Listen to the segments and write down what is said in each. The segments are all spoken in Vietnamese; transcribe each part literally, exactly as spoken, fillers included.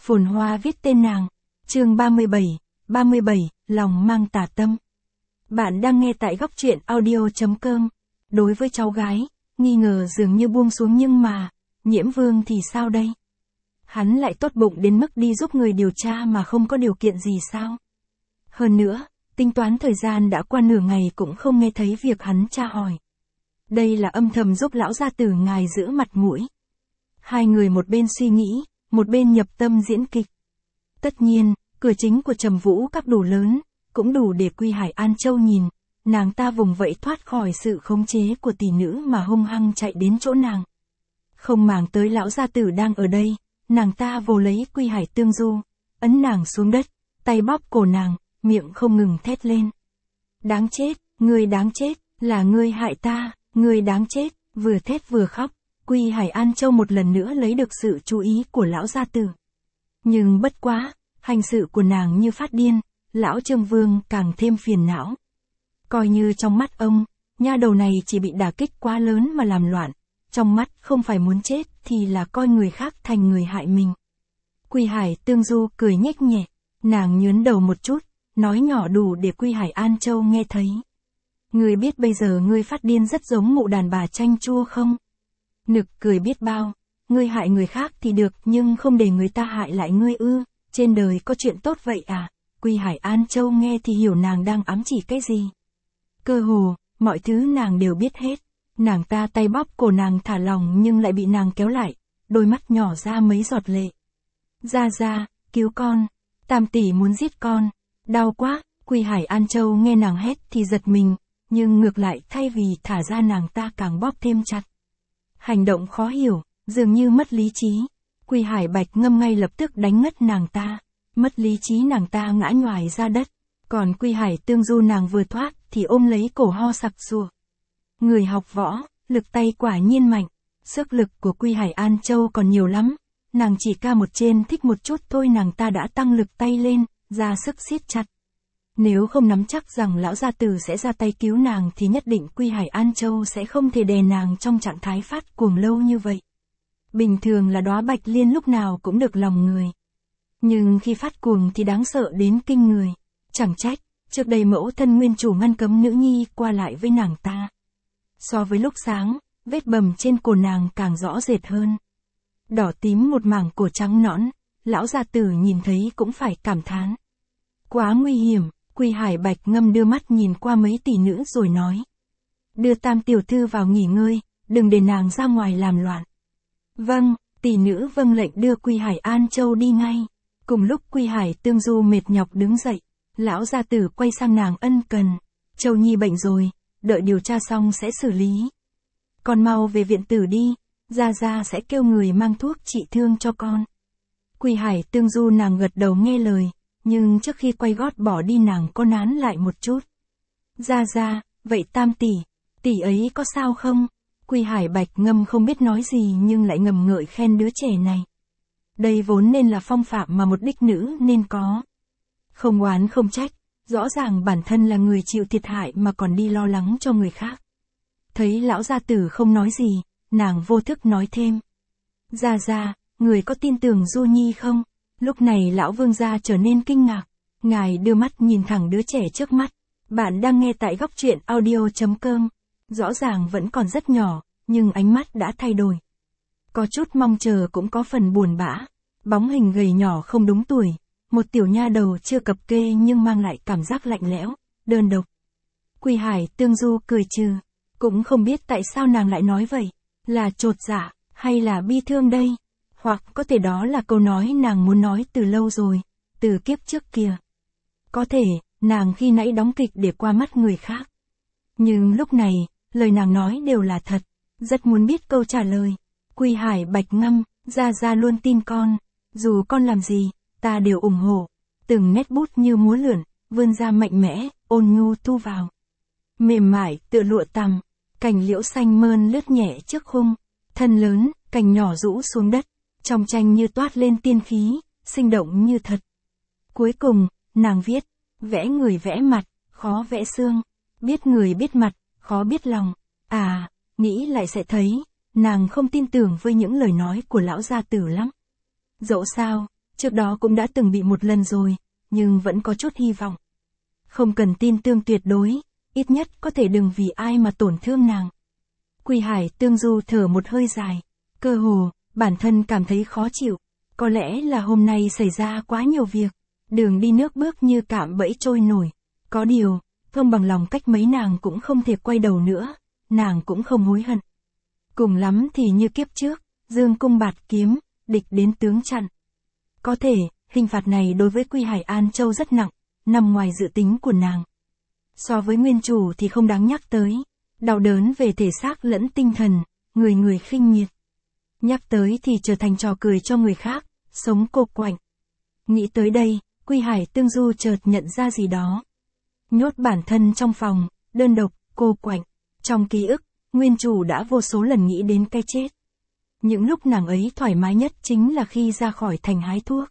Phồn hoa viết tên nàng. Chương ba mươi bảy, ba mươi bảy, lòng mang tà tâm. Bạn đang nghe tại góc truyện audio.com. Đối với cháu gái, nghi ngờ dường như buông xuống nhưng mà, Nhiễm Vương thì sao đây? Hắn lại tốt bụng đến mức đi giúp người điều tra mà không có điều kiện gì sao? Hơn nữa, tính toán thời gian đã qua nửa ngày cũng không nghe thấy việc hắn tra hỏi. Đây là âm thầm giúp lão gia tử ngài giữ mặt mũi. Hai người một bên suy nghĩ, một bên nhập tâm diễn kịch. Tất nhiên, cửa chính của Trầm Vũ Các đủ lớn, cũng đủ để Quy Hải An Châu nhìn, nàng ta vùng vẫy thoát khỏi sự khống chế của tỷ nữ mà hung hăng chạy đến chỗ nàng. Không màng tới lão gia tử đang ở đây, nàng ta vồ lấy Quy Hải Tương Du, ấn nàng xuống đất, tay bóp cổ nàng, miệng không ngừng thét lên. Đáng chết, ngươi đáng chết, là ngươi hại ta, ngươi đáng chết, vừa thét vừa khóc. Quy Hải An Châu một lần nữa lấy được sự chú ý của lão gia tử. Nhưng bất quá, hành sự của nàng như phát điên, lão Trương Vương càng thêm phiền não. Coi như trong mắt ông, nha đầu này chỉ bị đả kích quá lớn mà làm loạn, trong mắt không phải muốn chết thì là coi người khác thành người hại mình. Quy Hải Tương Du cười nhếch nhẹ, nàng nhướn đầu một chút, nói nhỏ đủ để Quy Hải An Châu nghe thấy. Ngươi biết bây giờ ngươi phát điên rất giống mụ đàn bà chanh chua không? Nực cười biết bao, ngươi hại người khác thì được nhưng không để người ta hại lại ngươi ư, trên đời có chuyện tốt vậy à? Quy Hải An Châu nghe thì hiểu nàng đang ám chỉ cái gì. Cơ hồ, mọi thứ nàng đều biết hết, nàng ta tay bóp cổ nàng thả lòng nhưng lại bị nàng kéo lại, đôi mắt nhỏ ra mấy giọt lệ. Ra ra, cứu con, Tam tỷ muốn giết con, đau quá. Quy Hải An Châu nghe nàng hét thì giật mình, nhưng ngược lại thay vì thả ra nàng ta càng bóp thêm chặt. Hành động khó hiểu, dường như mất lý trí. Quy Hải Bạch Ngâm ngay lập tức đánh ngất nàng ta. Mất lý trí nàng ta ngã nhoài ra đất. Còn Quy Hải Tương Du nàng vừa thoát thì ôm lấy cổ ho sặc sụa. Người học võ, lực tay quả nhiên mạnh. Sức lực của Quy Hải An Châu còn nhiều lắm. Nàng chỉ ca một trên thích một chút thôi nàng ta đã tăng lực tay lên, ra sức siết chặt. Nếu không nắm chắc rằng lão gia tử sẽ ra tay cứu nàng thì nhất định Quy Hải An Châu sẽ không thể đè nàng trong trạng thái phát cuồng lâu như vậy. Bình thường là đóa bạch liên lúc nào cũng được lòng người. Nhưng khi phát cuồng thì đáng sợ đến kinh người. Chẳng trách, trước đây mẫu thân nguyên chủ ngăn cấm nữ nhi qua lại với nàng ta. So với lúc sáng, vết bầm trên cổ nàng càng rõ rệt hơn. Đỏ tím một mảng cổ trắng nõn, lão gia tử nhìn thấy cũng phải cảm thán. Quá nguy hiểm. Quy Hải Bạch Ngâm đưa mắt nhìn qua mấy tỷ nữ rồi nói. Đưa Tam tiểu thư vào nghỉ ngơi, đừng để nàng ra ngoài làm loạn. Vâng, tỷ nữ vâng lệnh đưa Quy Hải An Châu đi ngay. Cùng lúc Quy Hải Tương Du mệt nhọc đứng dậy, lão gia tử quay sang nàng ân cần. Châu Nhi bệnh rồi, đợi điều tra xong sẽ xử lý. Con mau về viện tử đi, gia gia sẽ kêu người mang thuốc trị thương cho con. Quy Hải Tương Du nàng gật đầu nghe lời. Nhưng trước khi quay gót bỏ đi nàng có nán lại một chút. Ra ra, vậy Tam tỷ, tỷ ấy có sao không? Quy Hải Bạch Ngâm không biết nói gì nhưng lại ngầm ngợi khen đứa trẻ này. Đây vốn nên là phong phạm mà một đích nữ nên có. Không oán không trách, rõ ràng bản thân là người chịu thiệt hại mà còn đi lo lắng cho người khác. Thấy lão gia tử không nói gì, nàng vô thức nói thêm. Ra ra, người có tin tưởng Du Nhi không? Lúc này lão vương gia trở nên kinh ngạc, ngài đưa mắt nhìn thẳng đứa trẻ trước mắt. Bạn đang nghe tại góc truyện audio.com, rõ ràng vẫn còn rất nhỏ, nhưng ánh mắt đã thay đổi. Có chút mong chờ cũng có phần buồn bã, bóng hình gầy nhỏ không đúng tuổi, một tiểu nha đầu chưa cập kê nhưng mang lại cảm giác lạnh lẽo, đơn độc. Quy Hải Tương Du cười trừ, cũng không biết tại sao nàng lại nói vậy, là chột dạ, hay là bi thương đây? Hoặc có thể đó là câu nói nàng muốn nói từ lâu rồi, từ kiếp trước kia. Có thể, nàng khi nãy đóng kịch để qua mắt người khác. Nhưng lúc này, lời nàng nói đều là thật, rất muốn biết câu trả lời. Quy Hải Bạch Ngâm, gia gia luôn tin con, dù con làm gì, ta đều ủng hộ. Từng nét bút như múa lượn, vươn ra mạnh mẽ, ôn nhu thu vào. Mềm mại, tựa lụa tằm, cành liễu xanh mơn lướt nhẹ trước khung, thân lớn, cành nhỏ rũ xuống đất. Trong tranh như toát lên tiên khí, sinh động như thật. Cuối cùng, nàng viết, vẽ người vẽ mặt, khó vẽ xương, biết người biết mặt, khó biết lòng. À, nghĩ lại sẽ thấy, nàng không tin tưởng với những lời nói của lão gia tử lắm. Dẫu sao, Trước đó cũng đã từng bị một lần rồi, nhưng vẫn có chút hy vọng. Không cần tin tương tuyệt đối, ít nhất có thể đừng vì ai mà tổn thương nàng. Quy Hải Tương Du thở một hơi dài, cơ hồ, bản thân cảm thấy khó chịu. Có lẽ là hôm nay xảy ra quá nhiều việc, đường đi nước bước như cạm bẫy trôi nổi. Có điều, không bằng lòng cách mấy nàng cũng không thể quay đầu nữa, nàng cũng không hối hận. Cùng lắm thì như kiếp trước, dương cung bạt kiếm, địch đến tướng chặn. Có thể, hình phạt này đối với Quy Hải An Châu rất nặng, nằm ngoài dự tính của nàng. So với nguyên chủ thì không đáng nhắc tới, đau đớn về thể xác lẫn tinh thần, người người khinh miệt. Nhắc tới thì trở thành trò cười cho người khác, sống cô quạnh. Nghĩ tới đây, Quy Hải Tương Du chợt nhận ra gì đó. Nhốt bản thân trong phòng, đơn độc, cô quạnh. Trong ký ức, nguyên chủ đã vô số lần nghĩ đến cái chết. Những lúc nàng ấy thoải mái nhất chính là khi ra khỏi thành hái thuốc.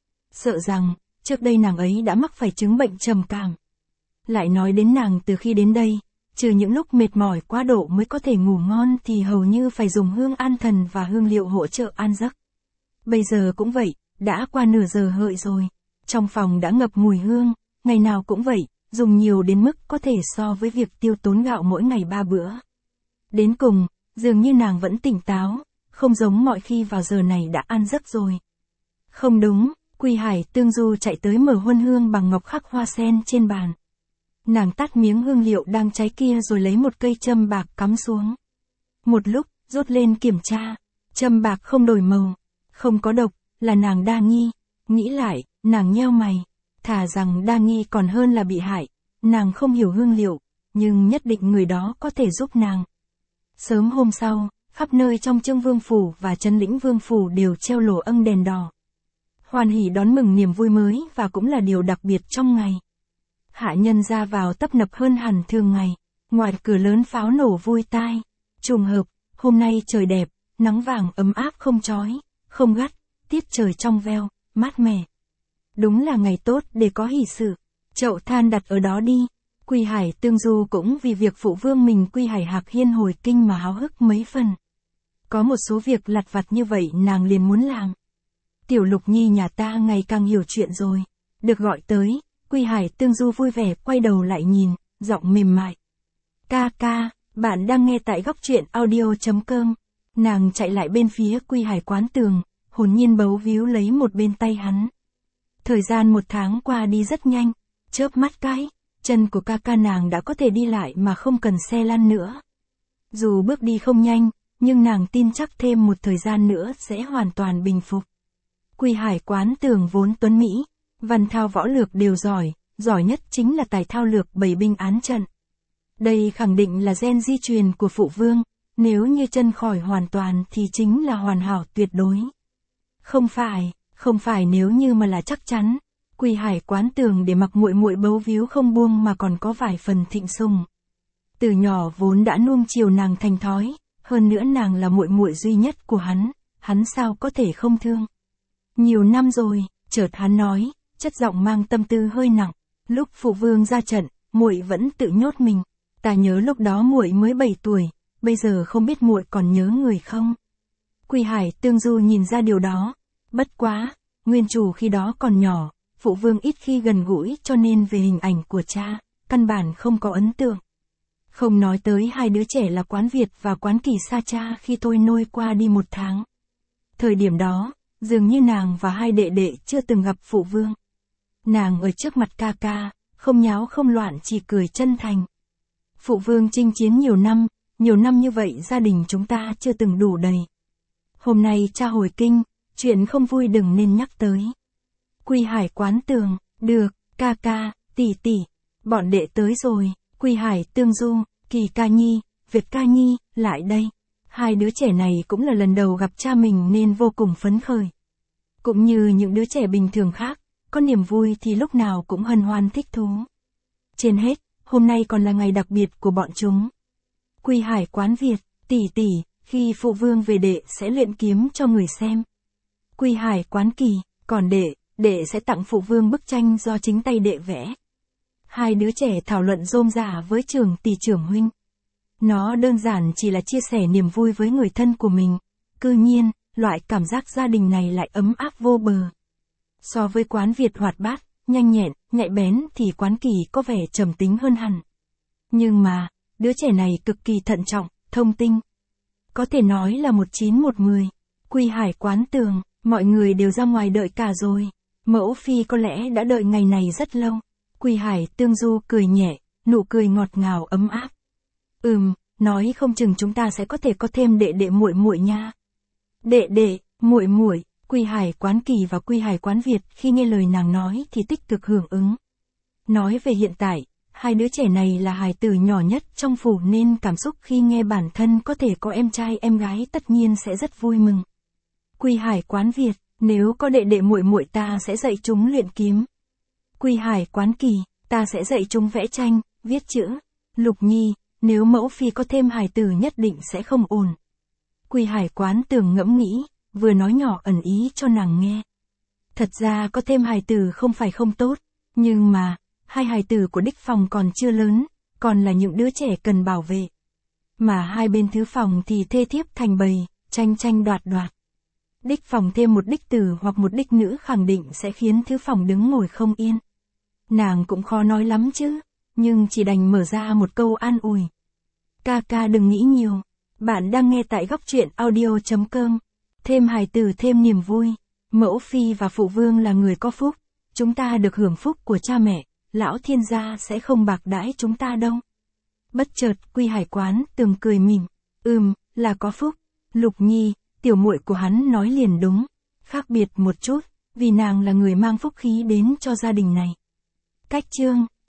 Sợ rằng, trước đây nàng ấy đã mắc phải chứng bệnh trầm cảm. Lại nói đến nàng từ khi đến đây, trừ những lúc mệt mỏi quá độ mới có thể ngủ ngon thì hầu như phải dùng hương an thần và hương liệu hỗ trợ an giấc. Bây giờ cũng vậy, đã qua nửa giờ hợi rồi. Trong phòng đã ngập mùi hương, ngày nào cũng vậy, dùng nhiều đến mức có thể so với việc tiêu tốn gạo mỗi ngày ba bữa. Đến cùng, dường như nàng vẫn tỉnh táo, không giống mọi khi vào giờ này đã an giấc rồi. Không đúng, Quy Hải Tương Du chạy tới mở huân hương bằng ngọc khắc hoa sen trên bàn. Nàng tắt miếng hương liệu đang cháy kia rồi lấy một cây châm bạc cắm xuống. Một lúc, rút lên kiểm tra, châm bạc không đổi màu, không có độc, là nàng đa nghi. Nghĩ lại, nàng nheo mày, thà rằng đa nghi còn hơn là bị hại. Nàng không hiểu hương liệu, nhưng nhất định người đó có thể giúp nàng. Sớm hôm sau, khắp nơi trong Chương Vương Phủ và Trấn Lĩnh Vương Phủ đều treo lồ âng đèn đỏ. Hoan hỉ đón mừng niềm vui mới và cũng là điều đặc biệt trong ngày. Hạ nhân ra vào tấp nập hơn hẳn thường ngày, ngoài cửa lớn pháo nổ vui tai. Trùng hợp, hôm nay trời đẹp, nắng vàng ấm áp không chói, không gắt, tiết trời trong veo, mát mẻ. Đúng là ngày tốt để có hỷ sự. Chậu than đặt ở đó đi. Quy Hải Tương Du cũng vì việc phụ vương mình Quy Hải Hạc Hiên hồi kinh mà háo hức mấy phần. Có một số việc lặt vặt như vậy nàng liền muốn làm. Tiểu Lục Nhi nhà ta ngày càng hiểu chuyện rồi. Được gọi tới, Quy Hải Tương Du vui vẻ quay đầu lại nhìn, giọng mềm mại. Ca ca, bạn đang nghe tại góc truyện audio chấm com. Nàng chạy lại bên phía Quy Hải Quán Tường, hồn nhiên bấu víu lấy một bên tay hắn. Thời gian một tháng qua đi rất nhanh, chớp mắt cái, chân của ca ca nàng đã có thể đi lại mà không cần xe lăn nữa. Dù bước đi không nhanh, nhưng nàng tin chắc thêm một thời gian nữa sẽ hoàn toàn bình phục. Quy Hải Quán Tường vốn tuấn Mỹ, văn thao võ lược đều giỏi, giỏi nhất chính là tài thao lược bày binh án trận. Đây khẳng định là gen di truyền của phụ vương, nếu như chân khỏi hoàn toàn thì chính là hoàn hảo tuyệt đối. Không phải, không phải nếu như mà là chắc chắn. Quy Hải Quán Tường để mặc muội muội bấu víu không buông mà còn có vài phần thịnh sùng. Từ nhỏ vốn đã nuông chiều nàng thành thói, hơn nữa nàng là muội muội duy nhất của hắn, hắn sao có thể không thương. Nhiều năm rồi, chợt hắn nói, chất giọng mang tâm tư hơi nặng, lúc phụ vương ra trận, muội vẫn tự nhốt mình. Ta nhớ lúc đó muội mới bảy tuổi, bây giờ không biết muội còn nhớ người không? Quy Hải Tương Du nhìn ra điều đó, bất quá, nguyên chủ khi đó còn nhỏ, phụ vương ít khi gần gũi cho nên về hình ảnh của cha, căn bản không có ấn tượng. Không nói tới hai đứa trẻ là Quán Việt và Quán Kỳ xa cha khi tôi nôi qua đi một tháng. Thời điểm đó, dường như nàng và hai đệ đệ chưa từng gặp phụ vương. Nàng ở trước mặt ca ca, không nháo không loạn chỉ cười chân thành. Phụ vương chinh chiến nhiều năm, nhiều năm như vậy gia đình chúng ta chưa từng đủ đầy. Hôm nay cha hồi kinh, chuyện không vui đừng nên nhắc tới. Quy Hải Quán Tường, được, ca ca, tỷ tỷ, bọn đệ tới rồi. Quy Hải Tương Du, Kỳ Ca Nhi, Việt Ca Nhi, lại đây. Hai đứa trẻ này cũng là lần đầu gặp cha mình nên vô cùng phấn khởi. Cũng như những đứa trẻ bình thường khác, có niềm vui thì lúc nào cũng hân hoan thích thú. Trên hết, hôm nay còn là ngày đặc biệt của bọn chúng. Quy Hải Quán Việt, tỷ tỷ, khi phụ vương về đệ sẽ luyện kiếm cho người xem. Quy Hải Quán Kỳ, còn đệ, đệ sẽ tặng phụ vương bức tranh do chính tay đệ vẽ. Hai đứa trẻ thảo luận rôm rả với trưởng tỷ trưởng huynh. Nó đơn giản chỉ là chia sẻ niềm vui với người thân của mình. Cư nhiên, loại cảm giác gia đình này lại ấm áp vô bờ. So với Quán Việt hoạt bát, nhanh nhẹn, nhạy bén thì Quán Kỳ có vẻ trầm tính hơn hẳn. Nhưng mà, đứa trẻ này cực kỳ thận trọng, thông minh. Có thể nói là một chín một mười. Quy Hải Quán Tường, mọi người đều ra ngoài đợi cả rồi. Mẫu phi có lẽ đã đợi ngày này rất lâu. Quy Hải Tương Du cười nhẹ, nụ cười ngọt ngào ấm áp. Ừm, nói không chừng chúng ta sẽ có thể có thêm đệ đệ muội muội nha. Đệ đệ, muội muội. Quy Hải Quán Kỳ và Quy Hải Quán Việt khi nghe lời nàng nói thì tích cực hưởng ứng. Nói về hiện tại, hai đứa trẻ này là hài tử nhỏ nhất trong phủ nên cảm xúc khi nghe bản thân có thể có em trai em gái tất nhiên sẽ rất vui mừng. Quy Hải Quán Việt, nếu có đệ đệ muội muội ta sẽ dạy chúng luyện kiếm. Quy Hải Quán Kỳ, ta sẽ dạy chúng vẽ tranh, viết chữ. Lục Nhi, nếu mẫu phi có thêm hài tử nhất định sẽ không ổn. Quy Hải Quán Tường ngẫm nghĩ, vừa nói nhỏ ẩn ý cho nàng nghe. Thật ra có thêm hài tử không phải không tốt, nhưng mà, hai hài tử của đích phòng còn chưa lớn, còn là những đứa trẻ cần bảo vệ. Mà hai bên thứ phòng thì thê thiếp thành bầy, tranh tranh đoạt đoạt. Đích phòng thêm một đích tử hoặc một đích nữ khẳng định sẽ khiến thứ phòng đứng ngồi không yên. Nàng cũng khó nói lắm chứ, nhưng chỉ đành mở ra một câu an ủi. Ca ca đừng nghĩ nhiều, bạn đang nghe tại góc truyện audio chấm com. Thêm hài tử thêm niềm vui, mẫu phi và phụ vương là người có phúc, chúng ta được hưởng phúc của cha mẹ, lão thiên gia sẽ không bạc đãi chúng ta đâu. Bất chợt Quy Hải Quán Tường cười mỉm, ừm, là có phúc. Lục Nhi, tiểu muội của hắn nói liền đúng, khác biệt một chút, vì nàng là người mang phúc khí đến cho gia đình này. Cách chương